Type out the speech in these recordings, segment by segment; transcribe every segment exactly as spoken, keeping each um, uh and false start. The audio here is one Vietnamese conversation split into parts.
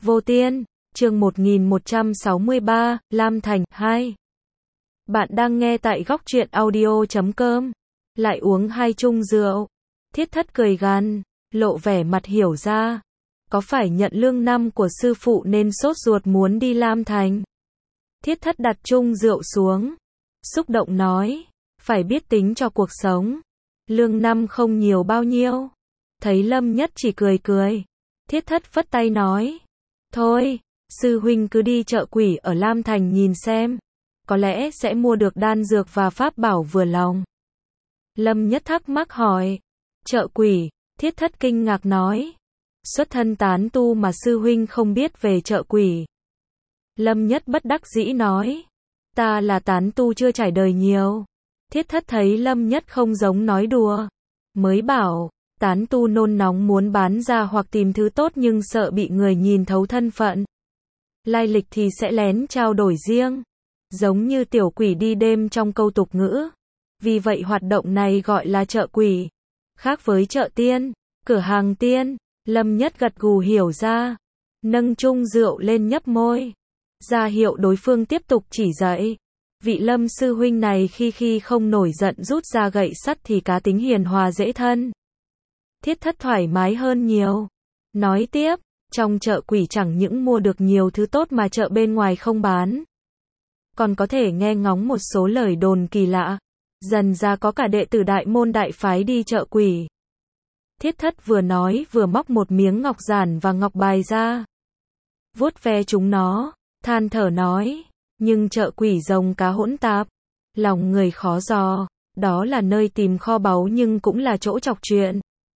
Vô Tiên, chương một nghìn một trăm sáu mươi ba, Lam Thành, hai. Bạn đang nghe tại góc truyện audio chấm com. Lại uống hai chung rượu. Thiết Thất cười gằn, lộ vẻ mặt hiểu ra. Có phải nhận lương năm của sư phụ nên sốt ruột muốn đi Lam Thành? Thiết Thất đặt chung rượu xuống. Xúc động nói, phải biết tính cho cuộc sống. Lương năm không nhiều bao nhiêu. Thấy Lâm Nhất chỉ cười cười. Thiết Thất phất tay nói, thôi, sư huynh cứ đi chợ quỷ ở Lam Thành nhìn xem. Có lẽ sẽ mua được đan dược và pháp bảo vừa lòng. Lâm Nhất thắc mắc hỏi, chợ quỷ? Thiết Thất kinh ngạc nói, xuất thân tán tu mà sư huynh không biết về chợ quỷ. Lâm Nhất bất đắc dĩ nói, ta là tán tu chưa trải đời nhiều. Thiết Thất thấy Lâm Nhất không giống nói đùa, mới bảo, tán tu nôn nóng muốn bán ra hoặc tìm thứ tốt nhưng sợ bị người nhìn thấu thân phận. Lai lịch thì sẽ lén trao đổi riêng, giống như tiểu quỷ đi đêm trong câu tục ngữ. Vì vậy hoạt động này gọi là chợ quỷ, khác với chợ tiên, cửa hàng tiên. Lâm Nhất gật gù hiểu ra, nâng chung rượu lên nhấp môi, ra hiệu đối phương tiếp tục chỉ dạy. Vị Lâm sư huynh này khi khi không nổi giận rút ra gậy sắt thì cá tính hiền hòa dễ thân. Thiết Thất thoải mái hơn nhiều. Nói tiếp, trong chợ quỷ chẳng những mua được nhiều thứ tốt mà chợ bên ngoài không bán. Còn có thể nghe ngóng một số lời đồn kỳ lạ. Dần ra có cả đệ tử đại môn đại phái đi chợ quỷ. Thiết Thất vừa nói vừa móc một miếng ngọc giản và ngọc bài ra. Vuốt ve chúng nó, than thở nói, nhưng chợ quỷ rồng cá hỗn tạp, lòng người khó dò, đó là nơi tìm kho báu nhưng cũng là chỗ chọc chuyện.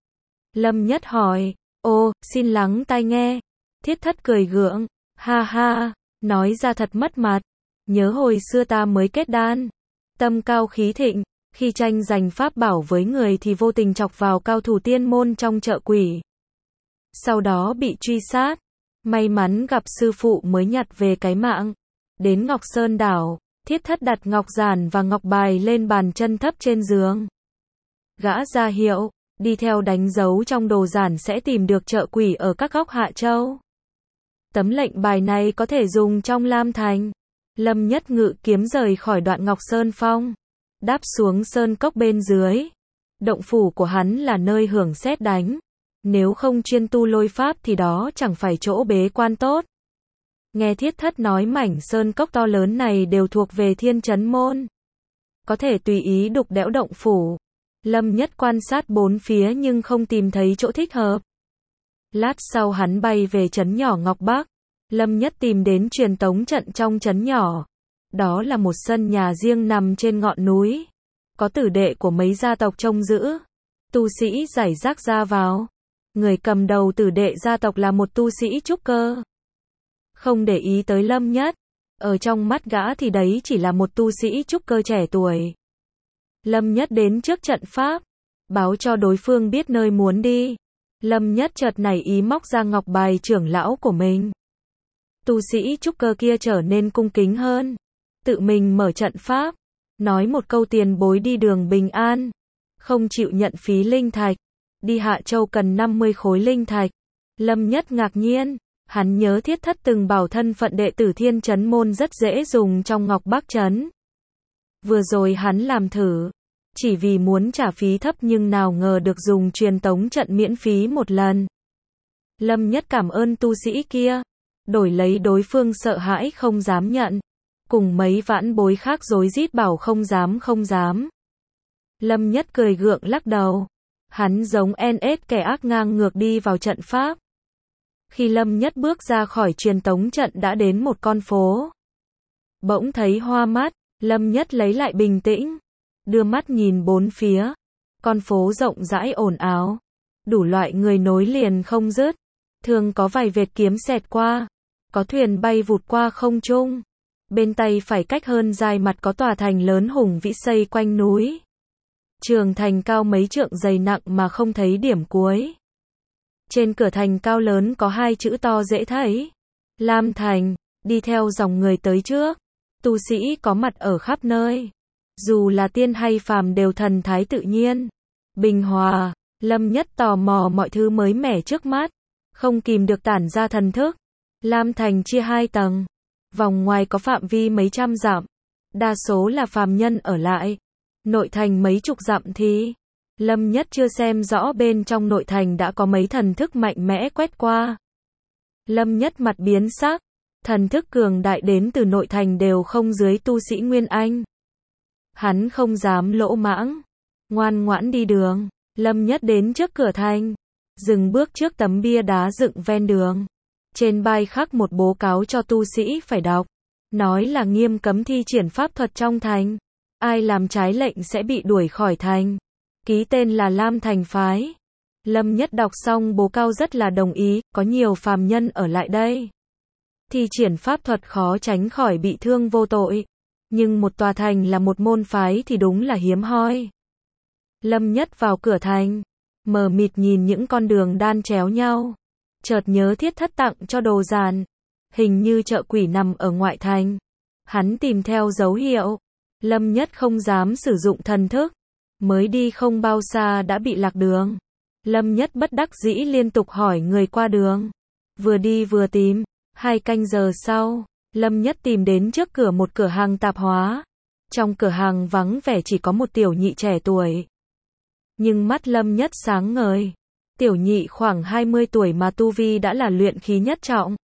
Lâm Nhất hỏi, ô, xin lắng tai nghe. Thiết Thất cười gượng, ha ha, nói ra thật mất mặt. Nhớ hồi xưa ta mới kết đan, tâm cao khí thịnh, khi tranh giành pháp bảo với người thì vô tình chọc vào cao thủ tiên môn trong chợ quỷ. Sau đó bị truy sát, may mắn gặp sư phụ mới nhặt về cái mạng. Đến Ngọc Sơn đảo, Thiết Thất đặt ngọc giản và ngọc bài lên bàn chân thấp trên giường. Gã ra hiệu, đi theo đánh dấu trong đồ giản sẽ tìm được chợ quỷ ở các góc Hạ Châu. Tấm lệnh bài này có thể dùng trong Lam Thành. Lâm Nhất ngự kiếm rời khỏi đoạn Ngọc Sơn Phong, đáp xuống sơn cốc bên dưới. Động phủ của hắn là nơi hưởng sét đánh. Nếu không chuyên tu lôi pháp thì đó chẳng phải chỗ bế quan tốt. Nghe Thiết Thất nói mảnh sơn cốc to lớn này đều thuộc về Thiên Chấn Môn, có thể tùy ý đục đẽo động phủ. Lâm Nhất quan sát bốn phía nhưng không tìm thấy chỗ thích hợp. Lát sau hắn bay về trấn nhỏ Ngọc Bắc. Lâm Nhất tìm đến truyền tống trận trong trấn nhỏ. Đó là một sân nhà riêng nằm trên ngọn núi. Có tử đệ của mấy gia tộc trông giữ. Tu sĩ rải rác ra vào. Người cầm đầu tử đệ gia tộc là một tu sĩ trúc cơ. Không để ý tới Lâm Nhất. Ở trong mắt gã thì đấy chỉ là một tu sĩ trúc cơ trẻ tuổi. Lâm Nhất đến trước trận pháp, báo cho đối phương biết nơi muốn đi. Lâm Nhất chợt nảy ý móc ra ngọc bài trưởng lão của mình. Tu sĩ trúc cơ kia trở nên cung kính hơn, tự mình mở trận pháp, nói một câu tiền bối đi đường bình an, không chịu nhận phí linh thạch. Đi Hạ Châu cần năm mươi khối linh thạch. Lâm Nhất ngạc nhiên, hắn nhớ Thiết Thất từng bảo thân phận đệ tử Thiên Chấn Môn rất dễ dùng trong Ngọc Bắc Trấn. Vừa rồi hắn làm thử, chỉ vì muốn trả phí thấp nhưng nào ngờ được dùng truyền tống trận miễn phí một lần. Lâm Nhất cảm ơn tu sĩ kia, đổi lấy đối phương sợ hãi không dám nhận, cùng mấy vãn bối khác rối rít bảo không dám không dám. Lâm Nhất cười gượng lắc đầu, hắn giống en ét kẻ ác ngang ngược đi vào trận pháp. Khi Lâm Nhất bước ra khỏi truyền tống trận đã đến một con phố. Bỗng thấy hoa mắt, Lâm Nhất lấy lại bình tĩnh, đưa mắt nhìn bốn phía. Con phố rộng rãi ồn ào, đủ loại người nối liền không dứt. Thường có vài vệt kiếm xẹt qua, có thuyền bay vụt qua không trung. Bên tay phải cách hơn dài mặt có tòa thành lớn hùng vĩ xây quanh núi. Trường thành cao mấy trượng dày nặng mà không thấy điểm cuối. Trên cửa thành cao lớn có hai chữ to dễ thấy, Lam Thành. Đi theo dòng người tới trước, tu sĩ có mặt ở khắp nơi. Dù là tiên hay phàm đều thần thái tự nhiên, bình hòa. Lâm Nhất tò mò mọi thứ mới mẻ trước mắt, không kìm được tản ra thần thức. Lam Thành chia hai tầng. Vòng ngoài có phạm vi mấy trăm dặm. Đa số là phàm nhân ở lại. Nội thành mấy chục dặm thì Lâm Nhất chưa xem rõ bên trong nội thành đã có mấy thần thức mạnh mẽ quét qua. Lâm Nhất mặt biến sắc. Thần thức cường đại đến từ nội thành đều không dưới tu sĩ Nguyên Anh. Hắn không dám lỗ mãng. Ngoan ngoãn đi đường. Lâm Nhất đến trước cửa thành. Dừng bước trước tấm bia đá dựng ven đường. Trên bài khắc một bố cáo cho tu sĩ phải đọc. Nói là nghiêm cấm thi triển pháp thuật trong thành. Ai làm trái lệnh sẽ bị đuổi khỏi thành. Ký tên là Lam Thành phái. Lâm Nhất đọc xong bố cáo rất là đồng ý, có nhiều phàm nhân ở lại đây. Thi triển pháp thuật khó tránh khỏi bị thương vô tội. Nhưng một tòa thành là một môn phái thì đúng là hiếm hoi. Lâm Nhất vào cửa thành. Mờ mịt nhìn những con đường đan chéo nhau. Chợt nhớ Thiết Thất tặng cho đồ giàn. Hình như chợ quỷ nằm ở ngoại thành. Hắn tìm theo dấu hiệu. Lâm Nhất không dám sử dụng thần thức. Mới đi không bao xa đã bị lạc đường. Lâm Nhất bất đắc dĩ liên tục hỏi người qua đường. Vừa đi vừa tìm. Hai canh giờ sau, Lâm Nhất tìm đến trước cửa một cửa hàng tạp hóa. Trong cửa hàng vắng vẻ chỉ có một tiểu nhị trẻ tuổi. Nhưng mắt Lâm Nhất sáng ngời. Tiểu nhị khoảng hai mươi tuổi mà tu vi đã là luyện khí nhất trọng.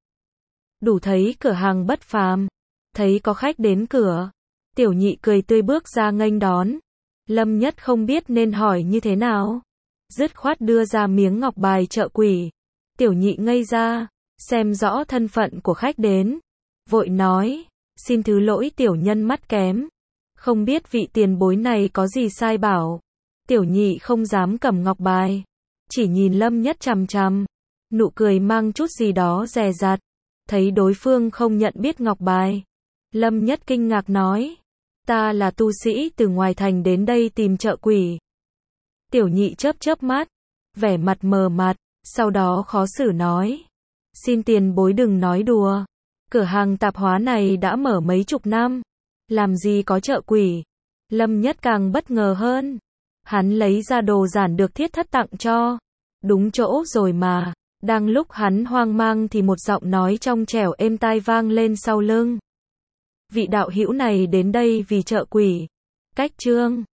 Đủ thấy cửa hàng bất phàm. Thấy có khách đến cửa. Tiểu nhị cười tươi bước ra nghênh đón. Lâm Nhất không biết nên hỏi như thế nào. Dứt khoát đưa ra miếng ngọc bài chợ quỷ. Tiểu nhị ngây ra. Xem rõ thân phận của khách đến. Vội nói. Xin thứ lỗi tiểu nhân mắt kém. Không biết vị tiền bối này có gì sai bảo. Tiểu nhị không dám cầm ngọc bài. Chỉ nhìn Lâm Nhất chằm chằm. Nụ cười mang chút gì đó dè dặt. Thấy đối phương không nhận biết ngọc bài. Lâm Nhất kinh ngạc nói. Ta là tu sĩ từ ngoài thành đến đây tìm chợ quỷ. Tiểu nhị chớp chớp mắt. Vẻ mặt mờ mặt. Sau đó khó xử nói. Xin tiền bối đừng nói đùa. Cửa hàng tạp hóa này đã mở mấy chục năm. Làm gì có chợ quỷ. Lâm Nhất càng bất ngờ hơn. Hắn lấy ra đồ giản được Thiết Thất tặng cho. Đúng chỗ rồi mà. Đang lúc hắn hoang mang thì một giọng nói trong trẻo êm tai vang lên sau lưng. Vị đạo hữu này đến đây vì chợ quỷ. Cách chương